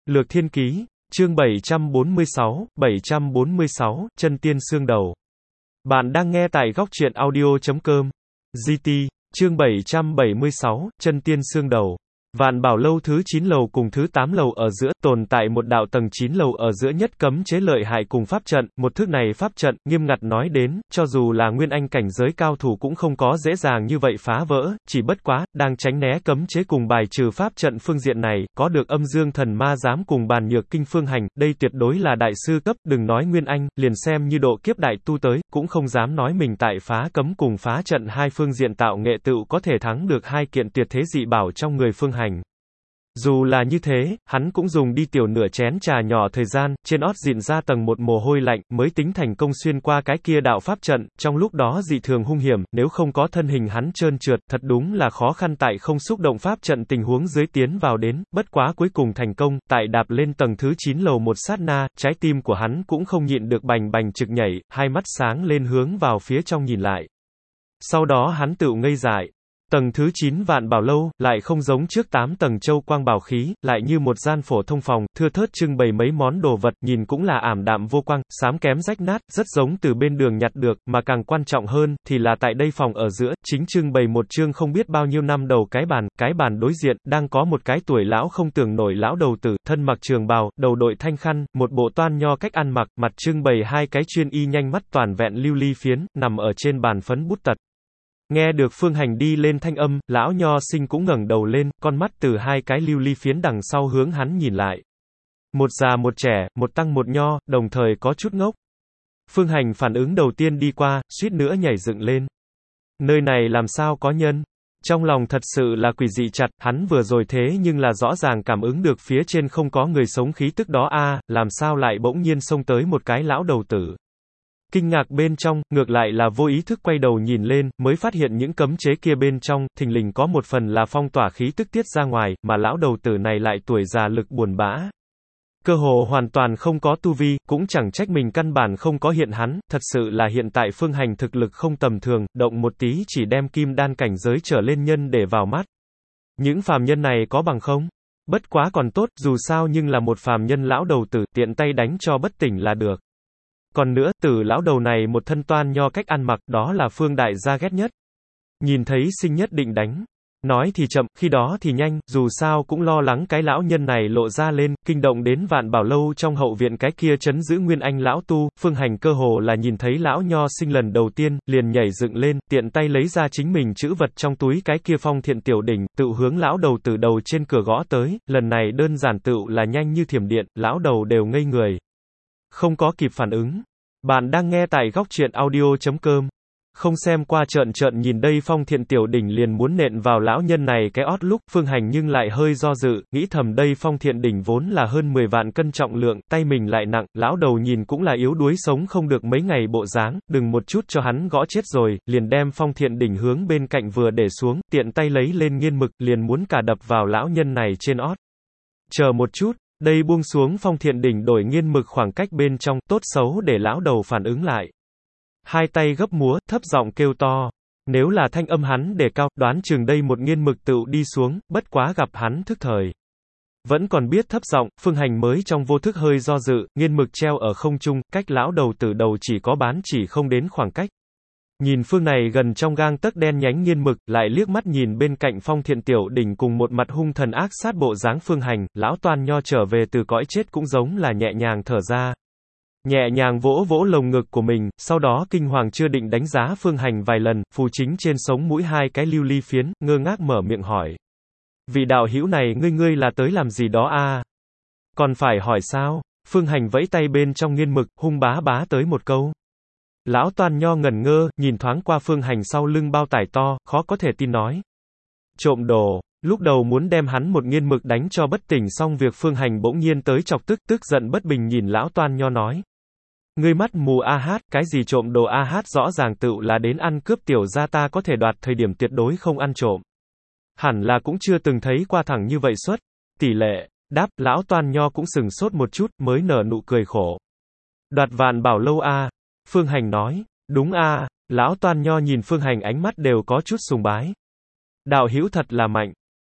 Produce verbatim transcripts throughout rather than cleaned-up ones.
Lược Thiên Ký, chương bảy trăm bốn mươi sáu, bảy trăm bốn mươi sáu, Chân Tiên Xương Đầu. Bạn đang nghe tại góc truyện audio chấm com. giê tê, chương bảy trăm bảy mươi sáu, Chân Tiên Xương Đầu. Vạn Bảo Lâu thứ chín lầu cùng thứ tám lầu ở giữa, tồn tại một đạo tầng chín lầu ở giữa nhất cấm chế lợi hại cùng pháp trận, một thức này pháp trận, nghiêm ngặt nói đến, cho dù là nguyên anh cảnh giới cao thủ cũng không có dễ dàng như vậy phá vỡ, chỉ bất quá, đang tránh né cấm chế cùng bài trừ pháp trận phương diện này, có được âm dương thần ma giám cùng bàn nhược kinh phương hành, đây tuyệt đối là đại sư cấp, đừng nói nguyên anh, liền xem như độ kiếp đại tu tới, cũng không dám nói mình tại phá cấm cùng phá trận hai phương diện tạo nghệ tựu có thể thắng được hai kiện tuyệt thế dị bảo trong người phương hành. Dù là như thế, hắn cũng dùng đi tiểu nửa chén trà nhỏ thời gian, trên ót dịn ra tầng một mồ hôi lạnh, mới tính thành công xuyên qua cái kia đạo pháp trận, trong lúc đó dị thường hung hiểm, nếu không có thân hình hắn trơn trượt, thật đúng là khó khăn tại không xúc động pháp trận tình huống dưới tiến vào đến, bất quá cuối cùng thành công, tại đạp lên tầng thứ chín lầu một sát na, trái tim của hắn cũng không nhịn được bành bành trực nhảy, hai mắt sáng lên hướng vào phía trong nhìn lại. Sau đó hắn tựu ngây dại. Tầng thứ chín Vạn Bảo Lâu, lại không giống trước tám tầng châu quang bảo khí, lại như một gian phổ thông phòng, thưa thớt trưng bày mấy món đồ vật, nhìn cũng là ảm đạm vô quang, xám kém rách nát, rất giống từ bên đường nhặt được, mà càng quan trọng hơn, thì là tại đây phòng ở giữa, chính trưng bày một chương không biết bao nhiêu năm đầu cái bàn, cái bàn đối diện, đang có một cái tuổi lão không tưởng nổi lão đầu tử, thân mặc trường bào, đầu đội thanh khăn, một bộ toan nho cách ăn mặc, mặt trưng bày hai cái chuyên y nhanh mắt toàn vẹn lưu ly phiến, nằm ở trên bàn phấn bút tật. Nghe được phương hành đi lên thanh âm, lão nho sinh cũng ngẩng đầu lên, con mắt từ hai cái lưu ly phiến đằng sau hướng hắn nhìn lại. Một già một trẻ, một tăng một nho, đồng thời có chút ngốc. Phương hành phản ứng đầu tiên đi qua, suýt nữa nhảy dựng lên. Nơi này làm sao có nhân? Trong lòng thật sự là quỷ dị chặt, hắn vừa rồi thế nhưng là rõ ràng cảm ứng được phía trên không có người sống khí tức đó a, à, làm sao lại bỗng nhiên xông tới một cái lão đầu tử. Kinh ngạc bên trong, ngược lại là vô ý thức quay đầu nhìn lên, mới phát hiện những cấm chế kia bên trong, thình lình có một phần là phong tỏa khí tức tiết ra ngoài, mà lão đầu tử này lại tuổi già lực buồn bã. Cơ hồ hoàn toàn không có tu vi, cũng chẳng trách mình căn bản không có hiện hắn, thật sự là hiện tại phương hành thực lực không tầm thường, động một tí chỉ đem kim đan cảnh giới trở lên nhân để vào mắt. Những phàm nhân này có bằng không? Bất quá còn tốt, dù sao nhưng là một phàm nhân lão đầu tử, tiện tay đánh cho bất tỉnh là được. Còn nữa, tử lão đầu này một thân toan nho cách ăn mặc, đó là phương đại gia ghét nhất. Nhìn thấy sinh nhất định đánh. Nói thì chậm, khi đó thì nhanh, dù sao cũng lo lắng cái lão nhân này lộ ra lên, kinh động đến Vạn Bảo Lâu trong hậu viện cái kia trấn giữ nguyên anh lão tu, phương hành cơ hồ là nhìn thấy lão nho sinh lần đầu tiên, liền nhảy dựng lên, tiện tay lấy ra chính mình chữ vật trong túi cái kia phong thiện tiểu đỉnh, tự hướng lão đầu từ đầu trên cửa gõ tới, lần này đơn giản tựu là nhanh như thiểm điện, lão đầu đều ngây người. Không có kịp phản ứng. Bạn đang nghe tại góc truyện audio chấm com. Không xem qua trợn trợn nhìn đây phong thiện tiểu đỉnh liền muốn nện vào lão nhân này cái ót lúc, phương hành nhưng lại hơi do dự, nghĩ thầm đây phong thiện đỉnh vốn là hơn mười vạn cân trọng lượng, tay mình lại nặng, lão đầu nhìn cũng là yếu đuối sống không được mấy ngày bộ dáng, đừng một chút cho hắn gõ chết rồi, liền đem phong thiện đỉnh hướng bên cạnh vừa để xuống, tiện tay lấy lên nghiên mực, liền muốn cả đập vào lão nhân này trên ót. Chờ một chút. Đây buông xuống phong thiện đỉnh đổi nghiên mực khoảng cách bên trong, tốt xấu để lão đầu phản ứng lại. Hai tay gấp múa, thấp giọng kêu to. Nếu là thanh âm hắn để cao, đoán chừng đây một nghiên mực tựu đi xuống, bất quá gặp hắn thức thời. Vẫn còn biết thấp giọng, phương hành mới trong vô thức hơi do dự, nghiên mực treo ở không trung, cách lão đầu từ đầu chỉ có bán chỉ không đến khoảng cách. Nhìn phương này gần trong gang tấc đen nhánh nghiên mực, lại liếc mắt nhìn bên cạnh phong thiện tiểu đỉnh cùng một mặt hung thần ác sát bộ dáng phương hành, lão toan nho trở về từ cõi chết cũng giống là nhẹ nhàng thở ra. Nhẹ nhàng vỗ vỗ lồng ngực của mình, sau đó kinh hoàng chưa định đánh giá phương hành vài lần, phù chính trên sống mũi hai cái lưu ly phiến, ngơ ngác mở miệng hỏi. Vị đạo hữu này ngươi ngươi là tới làm gì đó a? Còn phải hỏi sao? Phương hành vẫy tay bên trong nghiên mực, hung bá bá tới một câu. Lão toan nho ngẩn ngơ, nhìn thoáng qua phương hành sau lưng bao tải to, khó có thể tin nói. Trộm đồ, lúc đầu muốn đem hắn một nghiên mực đánh cho bất tỉnh xong việc phương hành bỗng nhiên tới chọc tức, tức giận bất bình nhìn lão toan nho nói. Ngươi mắt mù a hát, cái gì trộm đồ a hát rõ ràng tựu là đến ăn cướp tiểu gia ta có thể đoạt thời điểm tuyệt đối không ăn trộm. Hẳn là cũng chưa từng thấy qua thẳng như vậy suất. Tỷ lệ, đáp, lão toan nho cũng sừng sốt một chút, mới nở nụ cười khổ. Đoạt Vạn Bảo Lâu a. Phương hành nói, đúng a, à. Lão toan nho nhìn phương hành ánh mắt đều có chút sùng bái. Đạo hữu thật là mạnh.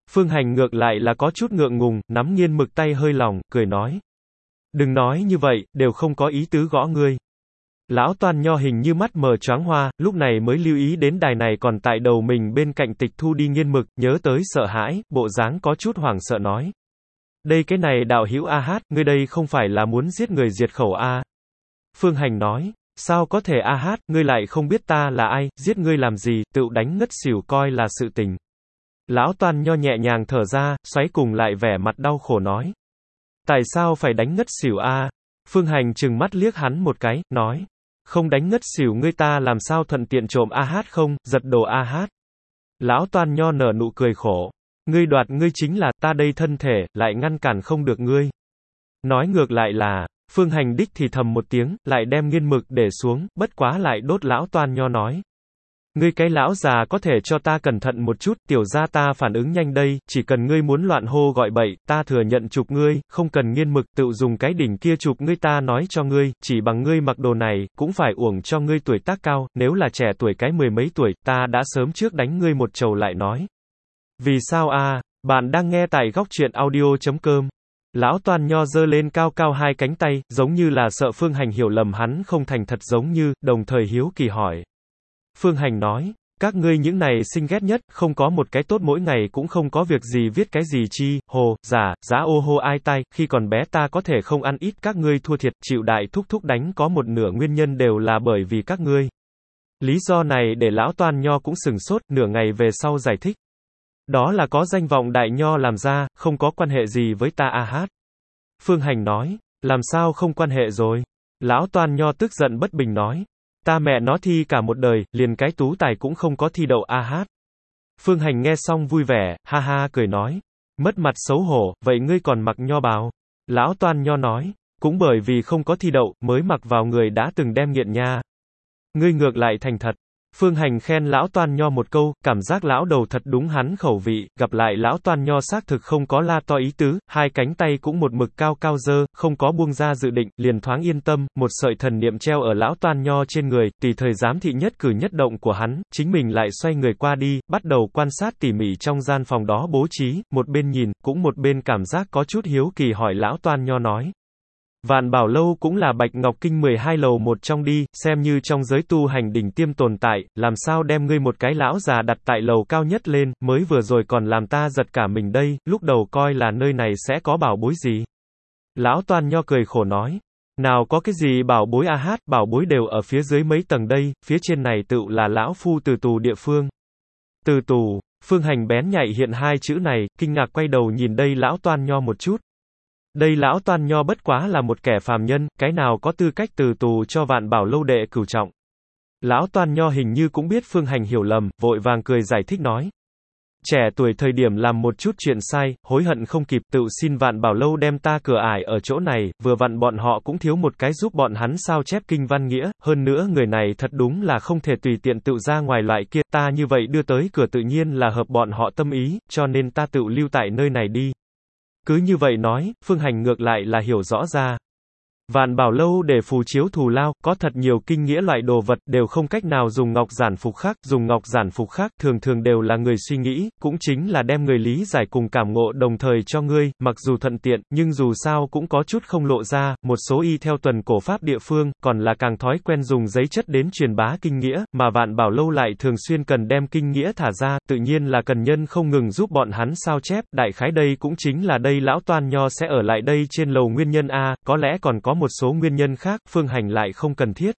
Phương Hành ngược lại là có chút ngượng ngùng, nắm nghiên mực tay hơi lỏng, cười nói. Đừng nói như vậy, đều không có ý tứ gõ ngươi. Lão Toan Nho hình như mắt mờ choáng hoa, lúc này mới lưu ý đến đài này còn tại đầu mình bên cạnh Tịch Thu đi nghiên mực, nhớ tới sợ hãi, bộ dáng có chút hoảng sợ nói. Đây cái này đạo hữu A Hát, ngươi đây không phải là muốn giết người diệt khẩu A. Phương Hành nói, sao có thể A Hát, ngươi lại không biết ta là ai, giết ngươi làm gì, tự đánh ngất xỉu coi là sự tình. Lão Toan Nho nhẹ nhàng thở ra, xoáy cùng lại vẻ mặt đau khổ nói. Tại sao phải đánh ngất xỉu A? Phương Hành trừng mắt liếc hắn một cái, nói. Không đánh ngất xỉu ngươi ta làm sao thuận tiện trộm A Hát không, giật đồ A Hát. Lão Toan Nho nở nụ cười khổ. Ngươi đoạt ngươi chính là, ta đây thân thể, lại ngăn cản không được ngươi. Nói ngược lại là, Phương Hành đích thì thầm một tiếng, lại đem nghiên mực để xuống, bất quá lại đốt Lão Toan Nho nói. Ngươi cái lão già có thể cho ta cẩn thận một chút, tiểu gia ta phản ứng nhanh đây, chỉ cần ngươi muốn loạn hô gọi bậy, ta thừa nhận chụp ngươi, không cần nghiên mực tự dùng cái đỉnh kia chụp ngươi ta nói cho ngươi, chỉ bằng ngươi mặc đồ này, cũng phải uổng cho ngươi tuổi tác cao, nếu là trẻ tuổi cái mười mấy tuổi, ta đã sớm trước đánh ngươi một trầu lại nói. Vì sao a? À? Bạn đang nghe tại góc truyện audio chấm com. Lão Toan Nho giơ lên cao cao hai cánh tay, giống như là sợ Phương Hành hiểu lầm hắn không thành thật giống như, đồng thời hiếu kỳ hỏi. Phương Hành nói, các ngươi những này xinh ghét nhất, không có một cái tốt mỗi ngày cũng không có việc gì viết cái gì chi, hồ, giả, giá ô hô ai tai, khi còn bé ta có thể không ăn ít các ngươi thua thiệt, chịu đại thúc thúc đánh có một nửa nguyên nhân đều là bởi vì các ngươi. Lý do này để Lão Toan Nho cũng sừng sốt, nửa ngày về sau giải thích. Đó là có danh vọng đại nho làm ra, không có quan hệ gì với ta A Hát. Phương Hành nói, làm sao không quan hệ rồi? Lão Toan Nho tức giận bất bình nói. Ta mẹ nó thi cả một đời, liền cái tú tài cũng không có thi đậu A Hát. Phương Hành nghe xong vui vẻ, ha ha cười nói. Mất mặt xấu hổ, vậy ngươi còn mặc nho bào? Lão Toan Nho nói, cũng bởi vì không có thi đậu, mới mặc vào người đã từng đem nghiện nha. Ngươi ngược lại thành thật. Phương Hành khen Lão Toan Nho một câu, cảm giác lão đầu thật đúng hắn khẩu vị, gặp lại Lão Toan Nho xác thực không có la to ý tứ, hai cánh tay cũng một mực cao cao dơ, không có buông ra dự định, liền thoáng yên tâm, một sợi thần niệm treo ở Lão Toan Nho trên người, tùy thời giám thị nhất cử nhất động của hắn, chính mình lại xoay người qua đi, bắt đầu quan sát tỉ mỉ trong gian phòng đó bố trí, một bên nhìn, cũng một bên cảm giác có chút hiếu kỳ hỏi Lão Toan Nho nói. Vạn Bảo Lâu cũng là Bạch Ngọc Kinh mười hai lầu một trong đi, xem như trong giới tu hành đỉnh tiêm tồn tại, làm sao đem ngươi một cái lão già đặt tại lầu cao nhất lên, mới vừa rồi còn làm ta giật cả mình đây, lúc đầu coi là nơi này sẽ có bảo bối gì. Lão Toan Nho cười khổ nói, nào có cái gì bảo bối A Hát, bảo bối đều ở phía dưới mấy tầng đây, phía trên này tự là lão phu từ tù địa phương. Từ tù, Phương Hành bén nhạy hiện hai chữ này, kinh ngạc quay đầu nhìn đây Lão Toan Nho một chút. Đây Lão Toan Nho bất quá là một kẻ phàm nhân, cái nào có tư cách từ tù cho Vạn Bảo Lâu đệ cửu trọng. Lão Toan Nho hình như cũng biết Phương Hành hiểu lầm, vội vàng cười giải thích nói. Trẻ tuổi thời điểm làm một chút chuyện sai, hối hận không kịp, tự xin Vạn Bảo Lâu đem ta cửa ải ở chỗ này, vừa vặn bọn họ cũng thiếu một cái giúp bọn hắn sao chép kinh văn nghĩa, hơn nữa người này thật đúng là không thể tùy tiện tự ra ngoài loại kia, ta như vậy đưa tới cửa tự nhiên là hợp bọn họ tâm ý, cho nên ta tự lưu tại nơi này đi. Cứ như vậy nói, Phương Hành ngược lại là hiểu rõ ra. Vạn Bảo Lâu để phù chiếu thù lao, có thật nhiều kinh nghĩa loại đồ vật, đều không cách nào dùng ngọc giản phục khắc, dùng ngọc giản phục khắc, thường thường đều là người suy nghĩ, cũng chính là đem người lý giải cùng cảm ngộ đồng thời cho ngươi, mặc dù thuận tiện, nhưng dù sao cũng có chút không lộ ra, một số y theo tuần cổ pháp địa phương, còn là càng thói quen dùng giấy chất đến truyền bá kinh nghĩa, mà Vạn Bảo Lâu lại thường xuyên cần đem kinh nghĩa thả ra, tự nhiên là cần nhân không ngừng giúp bọn hắn sao chép, đại khái đây cũng chính là đây Lão Toan Nho sẽ ở lại đây trên lầu nguyên nhân A, có lẽ còn có một số nguyên nhân khác, Phương Hành lại không cần thiết.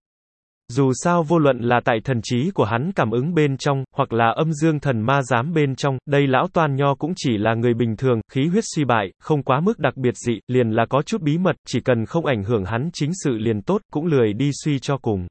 Dù sao vô luận là tại thần trí của hắn cảm ứng bên trong, hoặc là âm dương thần ma giám bên trong, đây Lão Toan Nho cũng chỉ là người bình thường, khí huyết suy bại, không quá mức đặc biệt dị, liền là có chút bí mật, chỉ cần không ảnh hưởng hắn chính sự liền tốt, cũng lười đi suy cho cùng.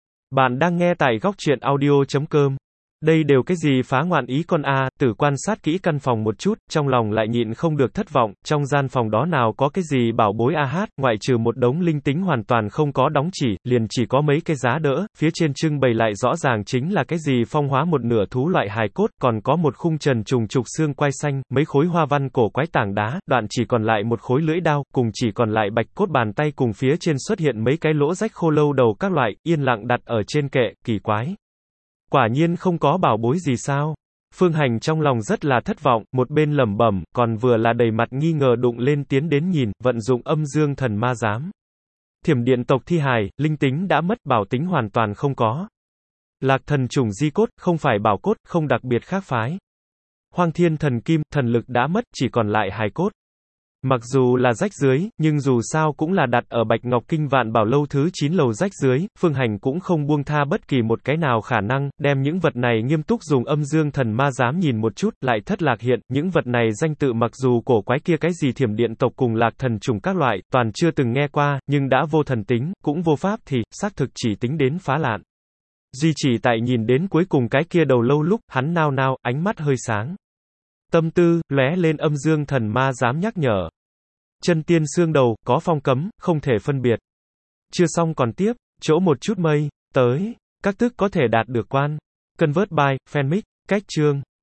Bạn đang nghe tại góc truyện audio chấm com. Đây đều cái gì phá ngoạn ý con a, Tử quan sát kỹ căn phòng một chút, trong lòng lại nhịn không được thất vọng, trong gian phòng đó nào có cái gì bảo bối A Hát, ngoại trừ một đống linh tính hoàn toàn không có đóng chỉ, liền chỉ có mấy cái giá đỡ, phía trên trưng bày lại rõ ràng chính là cái gì phong hóa một nửa thú loại hài cốt, còn có một khung trần trùng trục xương quai xanh, mấy khối hoa văn cổ quái tảng đá, đoạn chỉ còn lại một khối lưỡi đao, cùng chỉ còn lại bạch cốt bàn tay cùng phía trên xuất hiện mấy cái lỗ rách khô lâu đầu các loại, yên lặng đặt ở trên kệ, kỳ quái. Quả nhiên không có bảo bối gì sao? Phương Hành trong lòng rất là thất vọng, một bên lẩm bẩm, còn vừa là đầy mặt nghi ngờ đụng lên tiến đến nhìn, vận dụng âm dương thần ma giám. Thiểm điện tộc thi hài, linh tính đã mất, bảo tính hoàn toàn không có. Lạc thần trùng di cốt, không phải bảo cốt, không đặc biệt khác phái. Hoang thiên thần kim, thần lực đã mất, chỉ còn lại hài cốt. Mặc dù là rách dưới, nhưng dù sao cũng là đặt ở Bạch Ngọc Kinh Vạn Bảo Lâu thứ chín lầu rách dưới, Phương Hành cũng không buông tha bất kỳ một cái nào khả năng, đem những vật này nghiêm túc dùng âm dương thần ma giám nhìn một chút, lại thất lạc hiện, những vật này danh tự mặc dù cổ quái kia cái gì thiểm điện tộc cùng lạc thần trùng các loại, toàn chưa từng nghe qua, nhưng đã vô thần tính, cũng vô pháp thì, xác thực chỉ tính đến phá lạn. Duy chỉ tại nhìn đến cuối cùng cái kia đầu lâu lúc, hắn nao nao, ánh mắt hơi sáng. Tâm tư, lóe lên âm dương thần ma giám nhắc nhở. Chân tiên xương đầu, có phong cấm, không thể phân biệt. Chưa xong còn tiếp, chỗ một chút mây, tới, các tức có thể đạt được quan. Convert by, fanmic, cách chương.